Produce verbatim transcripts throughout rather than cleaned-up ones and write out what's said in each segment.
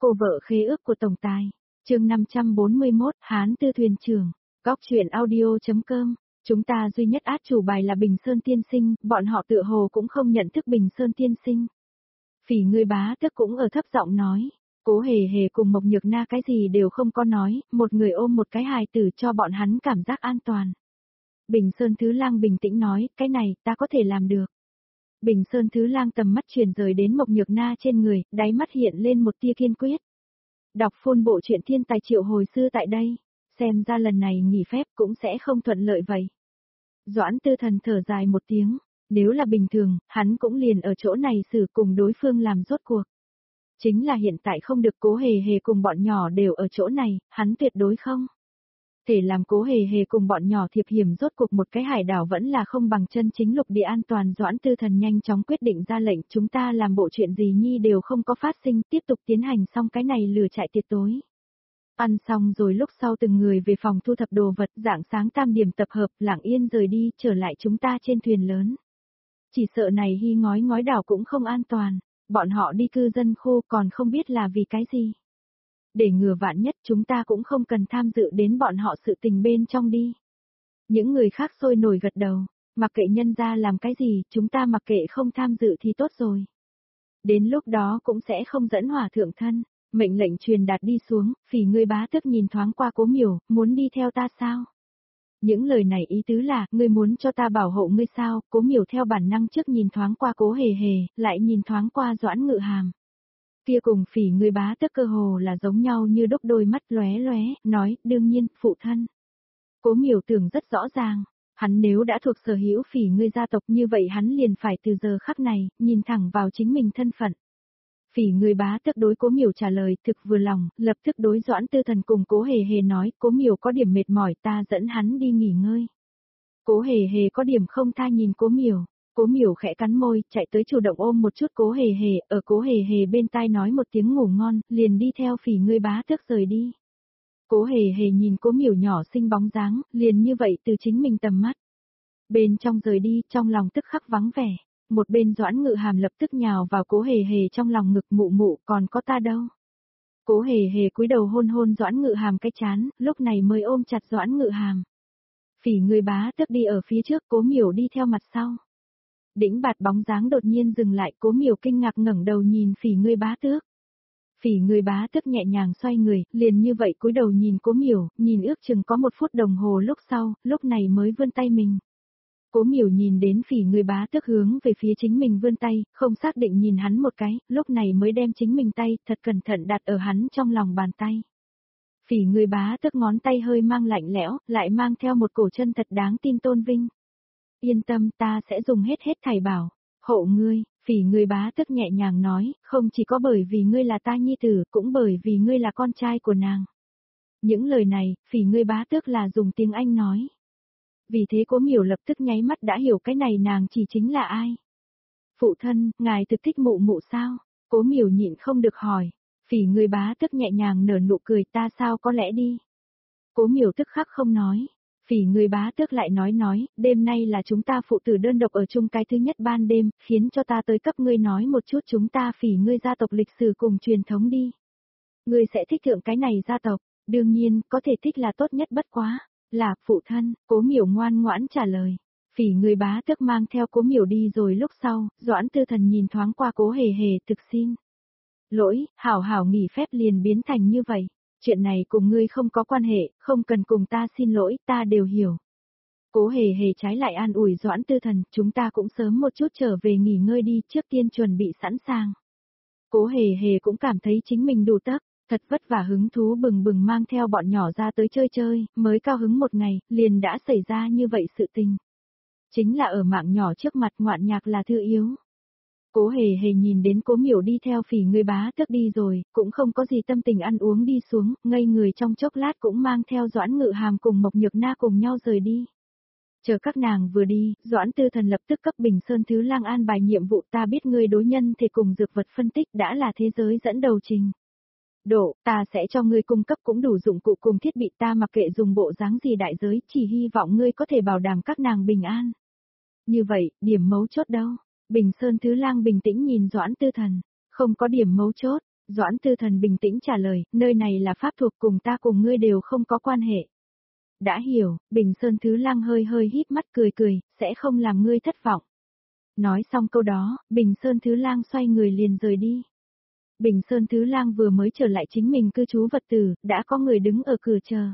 cô vợ khế ước của tổng tài. Chương năm trăm bốn mươi mốt, Hán Tư thuyền trưởng. Góc truyện audio.com. Chúng ta duy nhất át chủ bài là Bình Sơn tiên sinh, bọn họ tựa hồ cũng không nhận thức Bình Sơn tiên sinh. Phỉ Ngươi Bá Tước cũng ở thấp giọng nói. Cố Hề Hề cùng Mộc Nhược Na cái gì đều không có nói, một người ôm một cái hài tử cho bọn hắn cảm giác an toàn. Bình Sơn Thứ Lang bình tĩnh nói, cái này, ta có thể làm được. Bình Sơn Thứ Lang tầm mắt chuyển rời đến Mộc Nhược Na trên người, đáy mắt hiện lên một tia kiên quyết. Đọc phôn bộ truyện thiên tài triệu hồi sư tại đây, xem ra lần này nghỉ phép cũng sẽ không thuận lợi vậy. Doãn Tư Thần thở dài một tiếng, nếu là bình thường, hắn cũng liền ở chỗ này xử cùng đối phương làm rốt cuộc. Chính là hiện tại không được Cố Hề Hề cùng bọn nhỏ đều ở chỗ này, hắn tuyệt đối không thể làm Cố Hề Hề cùng bọn nhỏ thiệp hiểm, rốt cuộc một cái hải đảo vẫn là không bằng chân chính lục địa an toàn. Doãn Tư Thần nhanh chóng quyết định ra lệnh, chúng ta làm bộ chuyện gì nhi đều không có phát sinh, tiếp tục tiến hành xong cái này lừa chạy tiệc tối. Ăn xong rồi lúc sau từng người về phòng thu thập đồ vật, rạng sáng tam điểm tập hợp, lặng yên rời đi, trở lại chúng ta trên thuyền lớn. Chỉ sợ này hy ngói ngói đảo cũng không an toàn, bọn họ đi cư dân khu còn không biết là vì cái gì. Để ngừa vạn nhất chúng ta cũng không cần tham dự đến bọn họ sự tình bên trong đi. Những người khác sôi nổi gật đầu, mặc kệ nhân ra làm cái gì, chúng ta mặc kệ không tham dự thì tốt rồi. Đến lúc đó cũng sẽ không dẫn hỏa thượng thân. Mệnh lệnh truyền đạt đi xuống, Phỉ Ngươi Bá Tước nhìn thoáng qua Cố Miểu, muốn đi theo ta sao? Những lời này ý tứ là, ngươi muốn cho ta bảo hộ ngươi sao? Cố Miểu theo bản năng trước nhìn thoáng qua Cố Hề Hề, lại nhìn thoáng qua Doãn Ngự Hàm. Kia cùng Phỉ Ngươi Bá Tước cơ hồ là giống nhau như đúc, đôi mắt lóe lóe, nói, đương nhiên, phụ thân. Cố Miểu tưởng rất rõ ràng, hắn nếu đã thuộc sở hữu Phỉ Ngươi gia tộc như vậy hắn liền phải từ giờ khắc này, nhìn thẳng vào chính mình thân phận. Phỉ Ngươi Bá Tước đối Cố Miểu trả lời thực vừa lòng, lập tức đối Doãn Tư Thần cùng Cố Hề Hề nói, Cố Miểu có điểm mệt mỏi, ta dẫn hắn đi nghỉ ngơi. Cố Hề Hề có điểm không tha nhìn Cố Miểu, Cố Miểu khẽ cắn môi, chạy tới chủ động ôm một chút Cố Hề Hề, ở Cố Hề Hề bên tai nói một tiếng ngủ ngon, liền đi theo Phỉ Ngươi Bá Tước rời đi. Cố Hề Hề nhìn Cố Miểu nhỏ xinh bóng dáng, liền như vậy từ chính mình tầm mắt. Bên trong rời đi, trong lòng tức khắc vắng vẻ. Một bên Doãn Ngự Hàm lập tức nhào vào Cố Hề Hề trong lòng ngực, mụ mụ, còn có ta đâu. Cố Hề Hề cúi đầu hôn hôn Doãn Ngự Hàm cái chán, lúc này mới ôm chặt Doãn Ngự Hàm. Phỉ Ngươi Bá Tước đi ở phía trước, Cố Miểu đi theo mặt sau. Đĩnh bạt bóng dáng đột nhiên dừng lại, Cố Miểu kinh ngạc ngẩng đầu nhìn Phỉ Ngươi Bá Tước. Phỉ Ngươi Bá Tước nhẹ nhàng xoay người, liền như vậy cúi đầu nhìn Cố Miểu, nhìn ước chừng có một phút đồng hồ lúc sau, lúc này mới vươn tay mình. Cố Miểu nhìn đến Phỉ Ngươi Bá Tước hướng về phía chính mình vươn tay, không xác định nhìn hắn một cái, lúc này mới đem chính mình tay thật cẩn thận đặt ở hắn trong lòng bàn tay. Phỉ Ngươi Bá Tước ngón tay hơi mang lạnh lẽo, lại mang theo một cổ chân thật đáng tin tôn vinh. Yên tâm, ta sẽ dùng hết hết thảy bảo hộ ngươi. Phỉ Ngươi Bá Tước nhẹ nhàng nói, không chỉ có bởi vì ngươi là ta nhi tử, cũng bởi vì ngươi là con trai của nàng. Những lời này, Phỉ Ngươi Bá Tước là dùng tiếng Anh nói. Vì thế Cố Miểu lập tức nháy mắt đã hiểu cái này nàng chỉ chính là ai. Phụ thân, ngài thực thích mụ mụ sao? Cố Miểu nhịn không được hỏi. Phỉ Ngươi Bá Tước nhẹ nhàng nở nụ cười, ta sao có lẽ đi. Cố Miểu tức khắc không nói. Phỉ Ngươi Bá Tước lại nói nói, đêm nay là chúng ta phụ tử đơn độc ở chung cái thứ nhất ban đêm, khiến cho ta tới cấp ngươi nói một chút chúng ta Phỉ Ngươi gia tộc lịch sử cùng truyền thống đi. Ngươi sẽ thích thượng cái này gia tộc, đương nhiên, có thể thích là tốt nhất bất quá. Là, phụ thân, Cố Miểu ngoan ngoãn trả lời. Phỉ Ngươi Bá Tước mang theo Cố Miểu đi rồi lúc sau, Doãn Tư Thần nhìn thoáng qua Cố Hề Hề, thực xin lỗi, hảo hảo nghỉ phép liền biến thành như vậy. Chuyện này cùng ngươi không có quan hệ, không cần cùng ta xin lỗi, ta đều hiểu. Cố Hề Hề trái lại an ủi Doãn Tư Thần, chúng ta cũng sớm một chút trở về nghỉ ngơi đi, trước tiên chuẩn bị sẵn sàng. Cố Hề Hề cũng cảm thấy chính mình đủ tấc. Thật vất vả hứng thú bừng bừng mang theo bọn nhỏ ra tới chơi chơi, mới cao hứng một ngày, liền đã xảy ra như vậy sự tình. Chính là ở mạng nhỏ trước mặt ngoạn nhạc là thư yếu. Cố Hề Hề nhìn đến Cố Miểu đi theo Phỉ Ngươi Bá Tước đi rồi, cũng không có gì tâm tình ăn uống đi xuống, ngây người trong chốc lát cũng mang theo Doãn Ngự Hàm cùng Mộc Nhược Na cùng nhau rời đi. Chờ các nàng vừa đi, Doãn Tư Thần lập tức cấp Bình Sơn Thứ Lang an bài nhiệm vụ, ta biết ngươi đối nhân thể cùng dược vật phân tích đã là thế giới dẫn đầu trình. Độ, ta sẽ cho ngươi cung cấp cũng đủ dụng cụ cùng thiết bị, ta mặc kệ dùng bộ dáng gì đại giới, chỉ hy vọng ngươi có thể bảo đảm các nàng bình an. Như vậy, điểm mấu chốt đâu? Bình Sơn Thứ Lang bình tĩnh nhìn Doãn Tư Thần, không có điểm mấu chốt, Doãn Tư Thần bình tĩnh trả lời, nơi này là pháp thuộc cùng ta cùng ngươi đều không có quan hệ. Đã hiểu, Bình Sơn Thứ Lang hơi hơi híp mắt cười cười, sẽ không làm ngươi thất vọng. Nói xong câu đó, Bình Sơn Thứ Lang xoay người liền rời đi. Bình Sơn Thứ Lang vừa mới trở lại chính mình cư trú vật tử, đã có người đứng ở cửa chờ.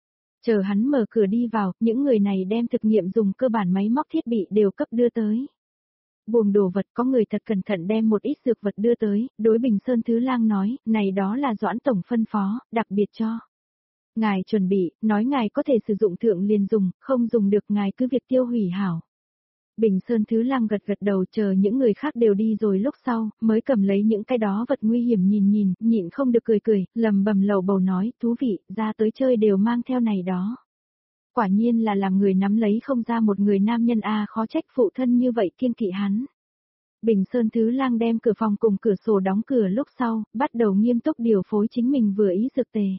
Chờ hắn mở cửa đi vào, những người này đem thực nghiệm dùng cơ bản máy móc thiết bị đều cấp đưa tới. Buồng đồ vật có người thật cẩn thận đem một ít dược vật đưa tới, đối Bình Sơn Thứ Lang nói, này đó là Doãn Tổng phân phó, đặc biệt cho. Ngài chuẩn bị, nói ngài có thể sử dụng thượng liền dùng, không dùng được ngài cứ việc tiêu hủy hảo. Bình Sơn Thứ Lang gật gật đầu chờ những người khác đều đi rồi lúc sau, mới cầm lấy những cái đó vật nguy hiểm nhìn nhìn, nhịn không được cười cười, lầm bầm lầu bầu nói, thú vị, ra tới chơi đều mang theo này đó. Quả nhiên là làm người nắm lấy không ra một người nam nhân a khó trách phụ thân như vậy kiêng kỵ hắn. Bình Sơn Thứ Lang đem cửa phòng cùng cửa sổ đóng cửa lúc sau, bắt đầu nghiêm túc điều phối chính mình vừa ý dược tề.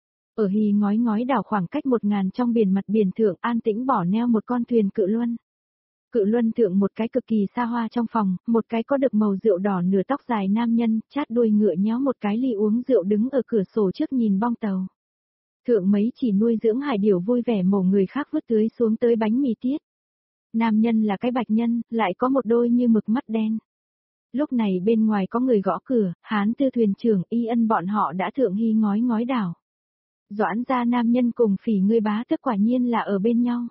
Ở hì ngói ngói đảo khoảng cách một ngàn trong biển mặt biển thượng an tĩnh bỏ neo một con thuyền cự luân. Cự luân thượng một cái cực kỳ xa hoa trong phòng, một cái có được màu rượu đỏ nửa tóc dài nam nhân, chát đuôi ngựa nhéo một cái ly uống rượu đứng ở cửa sổ trước nhìn bong tàu. Thượng mấy chỉ nuôi dưỡng hải điểu vui vẻ mổ người khác vứt tưới xuống tới bánh mì tiết. Nam nhân là cái bạch nhân, lại có một đôi như mực mắt đen. Lúc này bên ngoài có người gõ cửa, Hán Tư thuyền trưởng Y Ân bọn họ đã thượng hy ngói ngói đảo. Doãn gia nam nhân cùng Phỉ ngươi bá tức quả nhiên là ở bên nhau.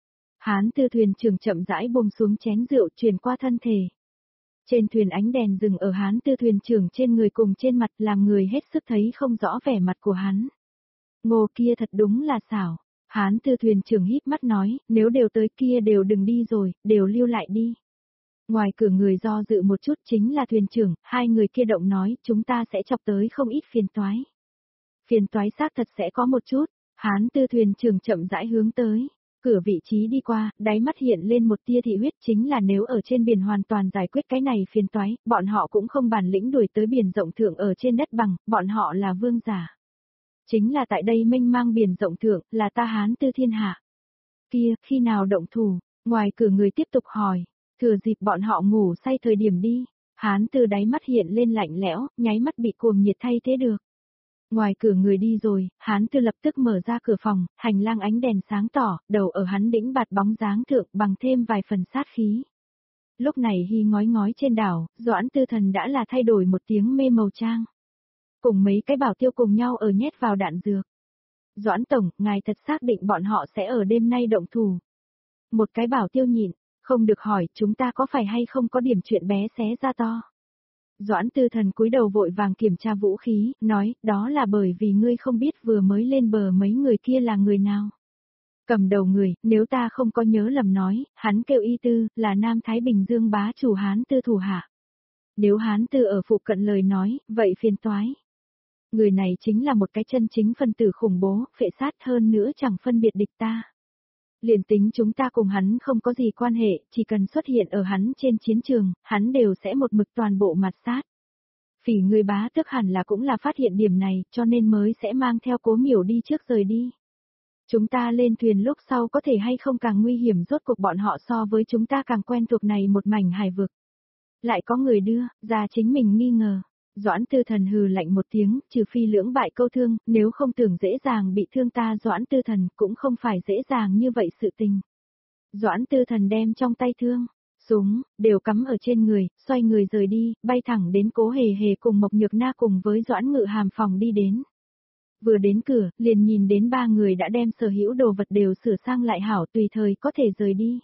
Hán Tư thuyền trưởng chậm rãi buông xuống chén rượu truyền qua thân thể. Trên thuyền ánh đèn dừng ở Hán Tư thuyền trưởng trên người cùng trên mặt làm người hết sức thấy không rõ vẻ mặt của hắn. Ngô kia thật đúng là xảo. Hán Tư thuyền trưởng híp mắt nói, nếu đều tới kia đều đừng đi rồi, đều lưu lại đi. Ngoài cửa người do dự một chút chính là thuyền trưởng, hai người kia động nói, chúng ta sẽ chọc tới không ít phiền toái. Phiền toái xác thật sẽ có một chút, Hán Tư thuyền trưởng chậm rãi hướng tới. Cửa vị trí đi qua, đáy mắt hiện lên một tia thị huyết chính là nếu ở trên biển hoàn toàn giải quyết cái này phiền toái, bọn họ cũng không bản lĩnh đuổi tới biển rộng thượng ở trên đất bằng, bọn họ là vương giả. Chính là tại đây mênh mang biển rộng thượng, là ta Hán Tư thiên hạ. Kia, khi nào động thủ, ngoài cửa người tiếp tục hỏi, thừa dịp bọn họ ngủ say thời điểm đi, Hán Tư đáy mắt hiện lên lạnh lẽo, nháy mắt bị cuồng nhiệt thay thế được. Ngoài cửa người đi rồi, Hán Tư lập tức mở ra cửa phòng, hành lang ánh đèn sáng tỏ, đầu ở hắn đĩnh bạt bóng dáng thượng bằng thêm vài phần sát khí. Lúc này hy ngói ngói trên đảo, Doãn Tư Thần đã là thay đổi một tiếng mê màu trang. Cùng mấy cái bảo tiêu cùng nhau ở nhét vào đạn dược. Doãn Tổng, ngài thật xác định bọn họ sẽ ở đêm nay động thủ. Một cái bảo tiêu nhịn, không được hỏi chúng ta có phải hay không có điểm chuyện bé xé ra to. Doãn Tư Thần cúi đầu vội vàng kiểm tra vũ khí, nói, đó là bởi vì ngươi không biết vừa mới lên bờ mấy người kia là người nào. Cầm đầu người, nếu ta không có nhớ lầm nói, hắn kêu Y Tư, là Nam Thái Bình Dương bá chủ Hán Tư thủ hạ. Nếu Hán Tư ở phụ cận lời nói, vậy phiền toái. Người này chính là một cái chân chính phân tử khủng bố, phệ sát hơn nữa chẳng phân biệt địch ta. Liền tính chúng ta cùng hắn không có gì quan hệ, chỉ cần xuất hiện ở hắn trên chiến trường, hắn đều sẽ một mực toàn bộ mặt sát. Phỉ người bá tức hẳn là cũng là phát hiện điểm này, cho nên mới sẽ mang theo Cố Miểu đi trước rời đi. Chúng ta lên thuyền lúc sau có thể hay không càng nguy hiểm rốt cuộc bọn họ so với chúng ta càng quen thuộc này một mảnh hải vực. Lại có người đưa, ra chính mình nghi ngờ. Doãn Tư Thần hừ lạnh một tiếng, trừ phi lưỡng bại câu thương, nếu không tưởng dễ dàng bị thương ta Doãn Tư Thần cũng không phải dễ dàng như vậy sự tình. Doãn Tư Thần đem trong tay thương, súng, đều cắm ở trên người, xoay người rời đi, bay thẳng đến Cố Hề Hề cùng Mộc Nhược Na cùng với Doãn Ngự Hàm phòng đi đến. Vừa đến cửa, liền nhìn đến ba người đã đem sở hữu đồ vật đều sửa sang lại hảo tùy thời có thể rời đi.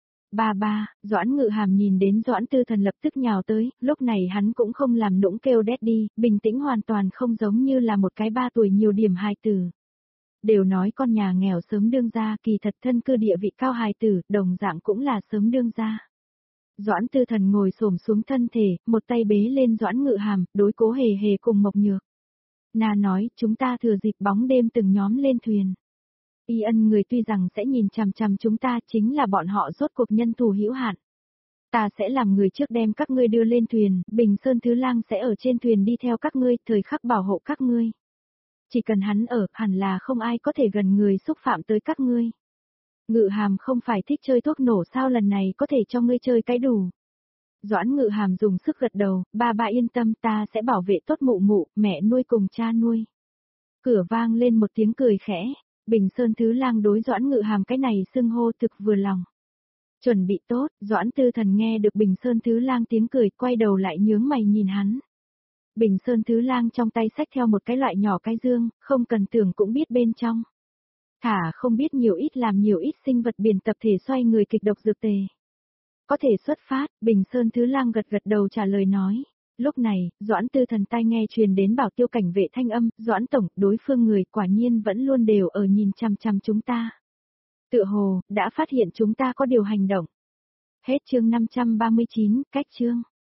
Ba ba, Doãn Ngự Hàm nhìn đến Doãn Tư Thần lập tức nhào tới, lúc này hắn cũng không làm nũng kêu đét đi, bình tĩnh hoàn toàn không giống như là một cái ba tuổi nhiều điểm hài tử. Đều nói con nhà nghèo sớm đương gia, kỳ thật thân cư địa vị cao hài tử, đồng dạng cũng là sớm đương gia. Doãn Tư Thần ngồi xổm xuống thân thể, một tay bế lên Doãn Ngự Hàm, đối Cố Hề Hề cùng Mộc Nhược. Na nói, chúng ta thừa dịp bóng đêm từng nhóm lên thuyền. Y Ân người tuy rằng sẽ nhìn chằm chằm chúng ta chính là bọn họ rốt cuộc nhân thủ hữu hạn. Ta sẽ làm người trước đem các ngươi đưa lên thuyền, Bình Sơn Thứ Lang sẽ ở trên thuyền đi theo các ngươi, thời khắc bảo hộ các ngươi. Chỉ cần hắn ở, hẳn là không ai có thể gần người xúc phạm tới các ngươi. Ngự Hàm không phải thích chơi thuốc nổ sao lần này có thể cho ngươi chơi cái đủ. Doãn Ngự Hàm dùng sức gật đầu, ba ba yên tâm ta sẽ bảo vệ tốt mụ mụ, mẹ nuôi cùng cha nuôi. Cửa vang lên một tiếng cười khẽ, Bình Sơn Thứ Lang đối Doãn Ngự Hàm cái này xưng hô thực vừa lòng. Chuẩn bị tốt, Doãn Tư Thần nghe được Bình Sơn Thứ Lang tiếng cười, quay đầu lại nhướng mày nhìn hắn. Bình Sơn Thứ Lang trong tay xách theo một cái loại nhỏ cái dương, không cần tưởng cũng biết bên trong. Thả không biết nhiều ít làm nhiều ít sinh vật biển tập thể xoay người kịch độc dược tề. Có thể xuất phát, Bình Sơn Thứ Lang gật gật đầu trả lời nói. Lúc này, Doãn Tư Thần tai nghe truyền đến Bảo Tiêu cảnh vệ thanh âm, Doãn Tổng, đối phương người quả nhiên vẫn luôn đều ở nhìn chằm chằm chúng ta. Tựa hồ, đã phát hiện chúng ta có điều hành động. Hết chương năm trăm ba mươi chín, cách chương.